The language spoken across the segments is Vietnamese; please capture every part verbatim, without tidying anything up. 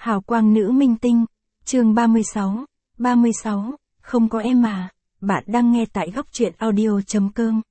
Hào quang nữ minh tinh, chương ba mươi sáu, ba mươi sáu, không có em à, bạn đang nghe tại góc truyện audio.com.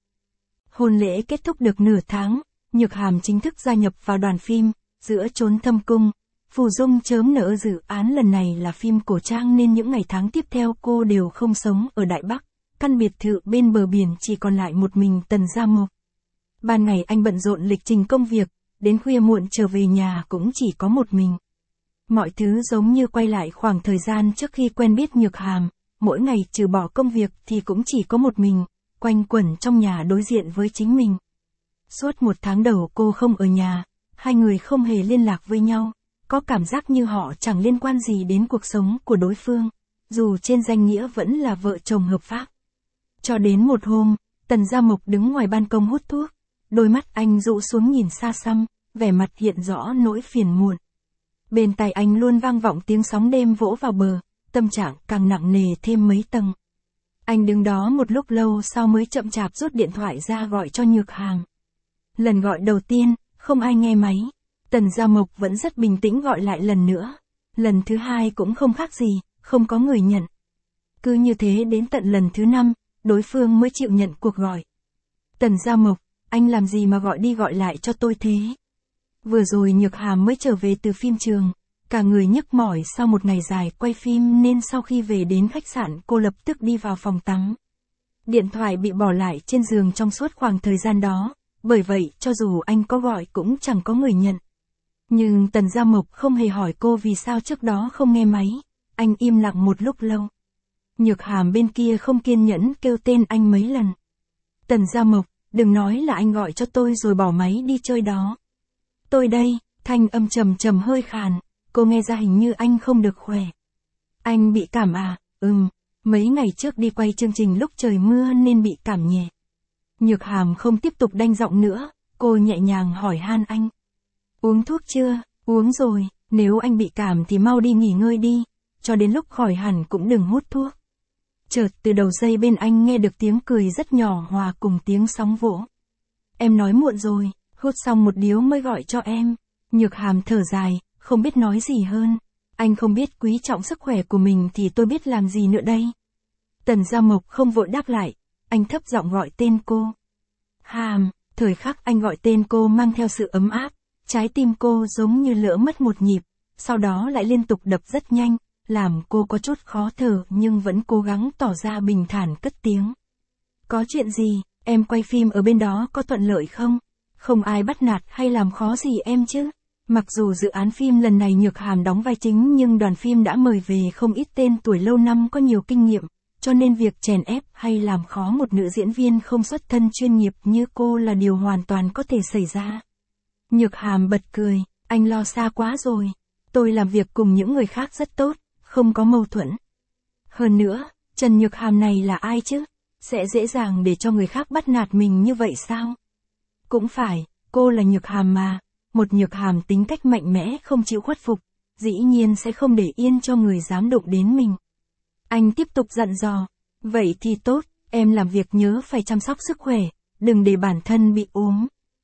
Hôn lễ kết thúc được nửa tháng, Nhược Hàm chính thức gia nhập vào đoàn phim, Giữa Chốn Thâm Cung. Phù Dung chớm nở dự án lần này là phim cổ trang nên những ngày tháng tiếp theo cô đều không sống ở Đại Bắc, căn biệt thự bên bờ biển chỉ còn lại một mình Tần Gia Mộc. Ban ngày anh bận rộn lịch trình công việc, đến khuya muộn trở về nhà cũng chỉ có một mình. Mọi thứ giống như quay lại khoảng thời gian trước khi quen biết Nhược Hàm, mỗi ngày trừ bỏ công việc thì cũng chỉ có một mình, quanh quẩn trong nhà đối diện với chính mình. Suốt một tháng đầu cô không ở nhà, hai người không hề liên lạc với nhau, có cảm giác như họ chẳng liên quan gì đến cuộc sống của đối phương, dù trên danh nghĩa vẫn là vợ chồng hợp pháp. Cho đến một hôm, Tần Gia Mộc đứng ngoài ban công hút thuốc, đôi mắt anh rũ xuống nhìn xa xăm, vẻ mặt hiện rõ nỗi phiền muộn. Bên tai anh luôn vang vọng tiếng sóng đêm vỗ vào bờ, tâm trạng càng nặng nề thêm mấy tầng. Anh đứng đó một lúc lâu sau mới chậm chạp rút điện thoại ra gọi cho Nhược Hàm. Lần gọi đầu tiên, không ai nghe máy. Tần Gia Mộc vẫn rất bình tĩnh gọi lại lần nữa. Lần thứ hai cũng không khác gì, không có người nhận. Cứ như thế đến tận lần thứ năm, đối phương mới chịu nhận cuộc gọi. Tần Gia Mộc, anh làm gì mà gọi đi gọi lại cho tôi thế? Vừa rồi Nhược Hàm mới trở về từ phim trường, cả người nhức mỏi sau một ngày dài quay phim nên sau khi về đến khách sạn cô lập tức đi vào phòng tắm. Điện thoại bị bỏ lại trên giường trong suốt khoảng thời gian đó, bởi vậy cho dù anh có gọi cũng chẳng có người nhận. Nhưng Tần Gia Mộc không hề hỏi cô vì sao trước đó không nghe máy, anh im lặng một lúc lâu. Nhược Hàm bên kia không kiên nhẫn kêu tên anh mấy lần. Tần Gia Mộc, đừng nói là anh gọi cho tôi rồi bỏ máy đi chơi đó. Tôi đây, thanh âm trầm trầm hơi khàn, cô nghe ra hình như anh không được khỏe. Anh bị cảm à? Ừm, mấy ngày trước đi quay chương trình lúc trời mưa nên bị cảm nhẹ. Nhược Hàm không tiếp tục đanh giọng nữa, cô nhẹ nhàng hỏi han anh. Uống thuốc chưa? Uống rồi, nếu anh bị cảm thì mau đi nghỉ ngơi đi, cho đến lúc khỏi hẳn cũng đừng hút thuốc. Chợt từ đầu dây bên anh nghe được tiếng cười rất nhỏ hòa cùng tiếng sóng vỗ. Em nói muộn rồi, hút xong một điếu mới gọi cho em. Nhược Hàm thở dài, không biết nói gì hơn. Anh không biết quý trọng sức khỏe của mình thì tôi biết làm gì nữa đây. Tần Gia Mộc không vội đáp lại, anh thấp giọng gọi tên cô. Hàm, thời khắc anh gọi tên cô mang theo sự ấm áp, trái tim cô giống như lỡ mất một nhịp, sau đó lại liên tục đập rất nhanh, làm cô có chút khó thở nhưng vẫn cố gắng tỏ ra bình thản cất tiếng. Có chuyện gì, em quay phim ở bên đó có thuận lợi không? Không ai bắt nạt hay làm khó gì em chứ? Mặc dù dự án phim lần này Nhược Hàm đóng vai chính nhưng đoàn phim đã mời về không ít tên tuổi lâu năm có nhiều kinh nghiệm, cho nên việc chèn ép hay làm khó một nữ diễn viên không xuất thân chuyên nghiệp như cô là điều hoàn toàn có thể xảy ra. Nhược Hàm bật cười, anh lo xa quá rồi. Tôi làm việc cùng những người khác rất tốt, không có mâu thuẫn. Hơn nữa, Trần Nhược Hàm này là ai chứ? Sẽ dễ dàng để cho người khác bắt nạt mình như vậy sao? Cũng phải, cô là Nhược Hàm mà. Một Nhược Hàm tính cách mạnh mẽ không chịu khuất phục, dĩ nhiên sẽ không để yên cho người dám đụng đến mình. Anh tiếp tục dặn dò, vậy thì tốt, em làm việc nhớ phải chăm sóc sức khỏe, đừng để bản thân bị ốm.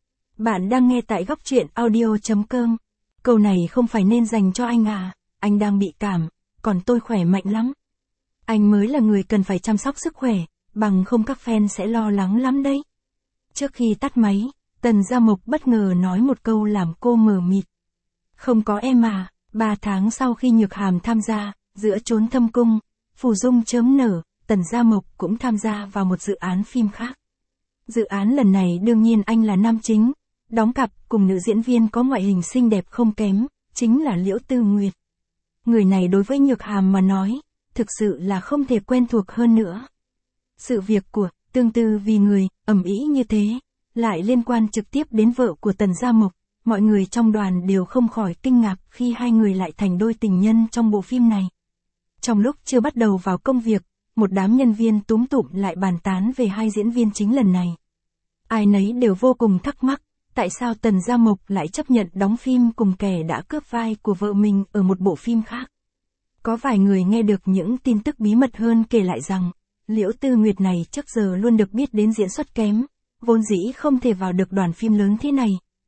Bạn đang nghe tại góc truyện audio.com. Câu này không phải nên dành cho anh à, anh đang bị cảm, còn tôi khỏe mạnh lắm. Anh mới là người cần phải chăm sóc sức khỏe, bằng không các fan sẽ lo lắng lắm đấy. Trước khi tắt máy, Tần Gia Mộc bất ngờ nói một câu làm cô mờ mịt. Không có em à, ba tháng sau khi Nhược Hàm tham gia, Giữa Chốn Thâm Cung, Phù Dung chớm nở, Tần Gia Mộc cũng tham gia vào một dự án phim khác. Dự án lần này đương nhiên anh là nam chính, đóng cặp cùng nữ diễn viên có ngoại hình xinh đẹp không kém, chính là Liễu Tư Nguyệt. Người này đối với Nhược Hàm mà nói, thực sự là không thể quen thuộc hơn nữa. Sự việc của Tương Tư vì người ầm ĩ như thế, lại liên quan trực tiếp đến vợ của Tần Gia Mộc, mọi người trong đoàn đều không khỏi kinh ngạc khi hai người lại thành đôi tình nhân trong bộ phim này. Trong lúc chưa bắt đầu vào công việc, một đám nhân viên túm tụm lại bàn tán về hai diễn viên chính lần này. Ai nấy đều vô cùng thắc mắc, tại sao Tần Gia Mộc lại chấp nhận đóng phim cùng kẻ đã cướp vai của vợ mình ở một bộ phim khác. Có vài người nghe được những tin tức bí mật hơn kể lại rằng, Liễu Tư Nguyệt này trước giờ luôn được biết đến diễn xuất kém, vốn dĩ không thể vào được đoàn phim lớn thế này,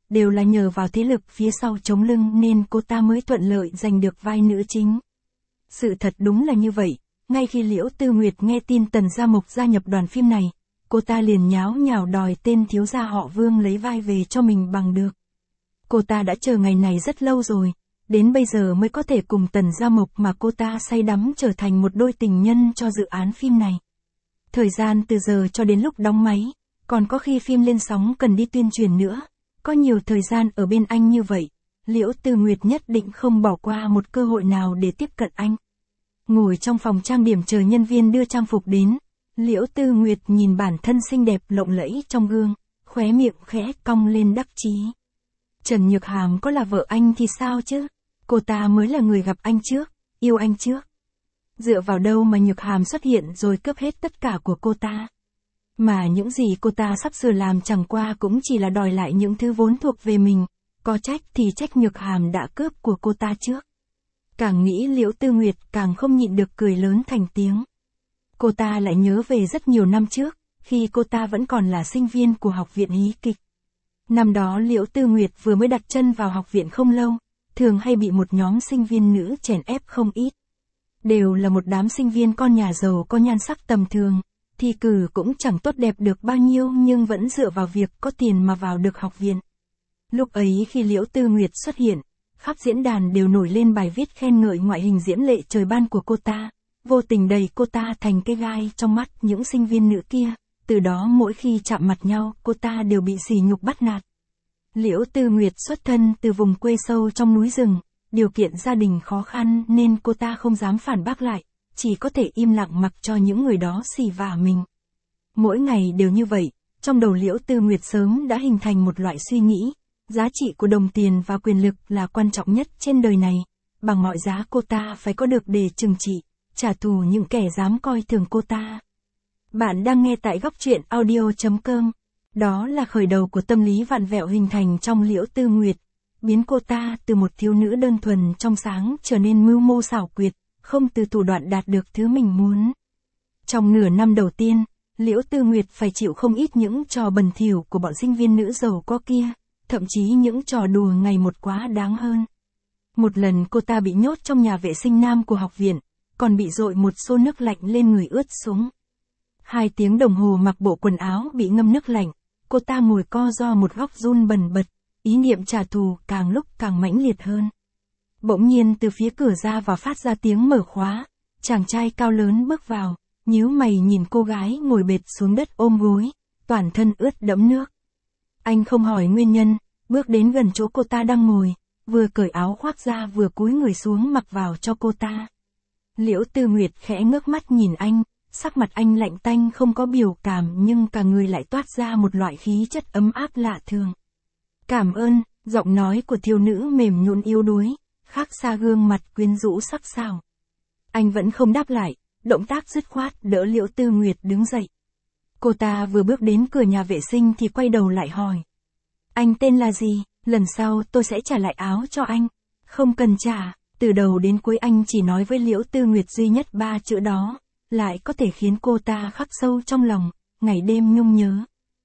đều là nhờ vào thế lực phía sau chống lưng nên cô ta mới thuận lợi giành được vai nữ chính. Sự thật đúng là như vậy, ngay khi Liễu Tư Nguyệt nghe tin Tần Gia Mộc gia nhập đoàn phim này, cô ta liền nháo nhào đòi tên thiếu gia họ Vương lấy vai về cho mình bằng được. Cô ta đã chờ ngày này rất lâu rồi, đến bây giờ mới có thể cùng Tần Gia Mộc mà cô ta say đắm trở thành một đôi tình nhân cho dự án phim này. Thời gian từ giờ cho đến lúc đóng máy, còn có khi phim lên sóng cần đi tuyên truyền nữa, có nhiều thời gian ở bên anh như vậy, Liễu Tư Nguyệt nhất định không bỏ qua một cơ hội nào để tiếp cận anh. Ngồi trong phòng trang điểm chờ nhân viên đưa trang phục đến, Liễu Tư Nguyệt nhìn bản thân xinh đẹp lộng lẫy trong gương, khóe miệng khẽ cong lên đắc chí. Trần Nhược Hàm có là vợ anh thì sao chứ? Cô ta mới là người gặp anh trước, yêu anh trước. Dựa vào đâu mà Nhược Hàm xuất hiện rồi cướp hết tất cả của cô ta? Mà những gì cô ta sắp sửa làm chẳng qua cũng chỉ là đòi lại những thứ vốn thuộc về mình, có trách thì trách Nhược Hàm đã cướp của cô ta trước. Càng nghĩ Liễu Tư Nguyệt càng không nhịn được cười lớn thành tiếng. Cô ta lại nhớ về rất nhiều năm trước, khi cô ta vẫn còn là sinh viên của học viện hí kịch. Năm đó Liễu Tư Nguyệt vừa mới đặt chân vào học viện không lâu, thường hay bị một nhóm sinh viên nữ chèn ép không ít. Đều là một đám sinh viên con nhà giàu có nhan sắc tầm thường, thi cử cũng chẳng tốt đẹp được bao nhiêu nhưng vẫn dựa vào việc có tiền mà vào được học viện. Lúc ấy khi Liễu Tư Nguyệt xuất hiện, khắp diễn đàn đều nổi lên bài viết khen ngợi ngoại hình diễm lệ trời ban của cô ta, vô tình đẩy cô ta thành cái gai trong mắt những sinh viên nữ kia, từ đó mỗi khi chạm mặt nhau cô ta đều bị sỉ nhục bắt nạt. Liễu Tư Nguyệt xuất thân từ vùng quê sâu trong núi rừng, điều kiện gia đình khó khăn nên cô ta không dám phản bác lại, chỉ có thể im lặng mặc cho những người đó xỉ vả mình. Mỗi ngày đều như vậy, trong đầu Liễu Tư Nguyệt sớm đã hình thành một loại suy nghĩ, giá trị của đồng tiền và quyền lực là quan trọng nhất trên đời này, bằng mọi giá cô ta phải có được để trừng trị, trả thù những kẻ dám coi thường cô ta. Bạn đang nghe tại góc truyện audio chấm com. Đó là khởi đầu của tâm lý vặn vẹo hình thành trong Liễu Tư Nguyệt, biến cô ta từ một thiếu nữ đơn thuần trong sáng trở nên mưu mô xảo quyệt, không từ thủ đoạn đạt được thứ mình muốn. Trong nửa năm đầu tiên, Liễu Tư Nguyệt phải chịu không ít những trò bẩn thỉu của bọn sinh viên nữ giàu có kia, thậm chí những trò đùa ngày một quá đáng hơn. Một lần cô ta bị nhốt trong nhà vệ sinh nam của học viện, còn bị dội một xô nước lạnh lên người ướt sũng. Hai tiếng đồng hồ mặc bộ quần áo bị ngâm nước lạnh, cô ta ngồi co ro một góc run bần bật, ý niệm trả thù càng lúc càng mãnh liệt hơn. Bỗng nhiên từ phía cửa ra vào phát ra tiếng mở khóa, chàng trai cao lớn bước vào, nhíu mày nhìn cô gái ngồi bệt xuống đất ôm gối, toàn thân ướt đẫm nước. Anh không hỏi nguyên nhân, bước đến gần chỗ cô ta đang ngồi, vừa cởi áo khoác ra vừa cúi người xuống mặc vào cho cô ta. Liễu Tư Nguyệt khẽ ngước mắt nhìn anh, sắc mặt anh lạnh tanh không có biểu cảm nhưng cả người lại toát ra một loại khí chất ấm áp lạ thường. Cảm ơn, giọng nói của thiếu nữ mềm nhũn yếu đuối, khác xa gương mặt quyến rũ sắc sảo. Anh vẫn không đáp lại, động tác dứt khoát đỡ Liễu Tư Nguyệt đứng dậy. Cô ta vừa bước đến cửa nhà vệ sinh thì quay đầu lại hỏi. Anh tên là gì, lần sau tôi sẽ trả lại áo cho anh. Không cần trả, từ đầu đến cuối anh chỉ nói với Liễu Tư Nguyệt duy nhất ba chữ đó, lại có thể khiến cô ta khắc sâu trong lòng, ngày đêm nhung nhớ.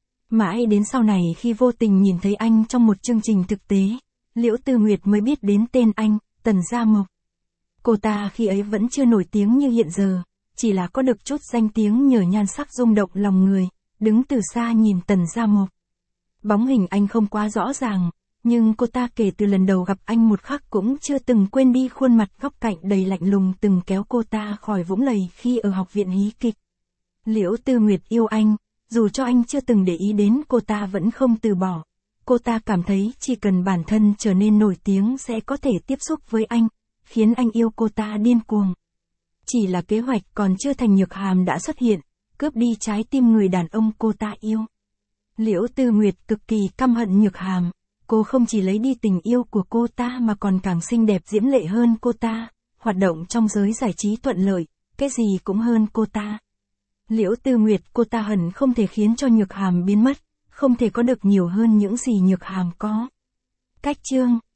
Mãi đến sau này khi vô tình nhìn thấy anh trong một chương trình thực tế, Liễu Tư Nguyệt mới biết đến tên anh, Tần Gia Mộc. Cô ta khi ấy vẫn chưa nổi tiếng như hiện giờ, chỉ là có được chút danh tiếng nhờ nhan sắc rung động lòng người, đứng từ xa nhìn Tần Gia Mộc. Bóng hình anh không quá rõ ràng, nhưng cô ta kể từ lần đầu gặp anh một khắc cũng chưa từng quên đi khuôn mặt góc cạnh đầy lạnh lùng từng kéo cô ta khỏi vũng lầy khi ở học viện hí kịch. Liễu Tư Nguyệt yêu anh, dù cho anh chưa từng để ý đến cô ta vẫn không từ bỏ. Cô ta cảm thấy chỉ cần bản thân trở nên nổi tiếng sẽ có thể tiếp xúc với anh, khiến anh yêu cô ta điên cuồng. Chỉ là kế hoạch còn chưa thành Nhược Hàm đã xuất hiện, cướp đi trái tim người đàn ông cô ta yêu. Liễu Tư Nguyệt cực kỳ căm hận Nhược Hàm, cô không chỉ lấy đi tình yêu của cô ta mà còn càng xinh đẹp diễm lệ hơn cô ta, hoạt động trong giới giải trí thuận lợi, cái gì cũng hơn cô ta. Liễu Tư Nguyệt cô ta hận không thể khiến cho Nhược Hàm biến mất, không thể có được nhiều hơn những gì Nhược Hàm có. Cách chương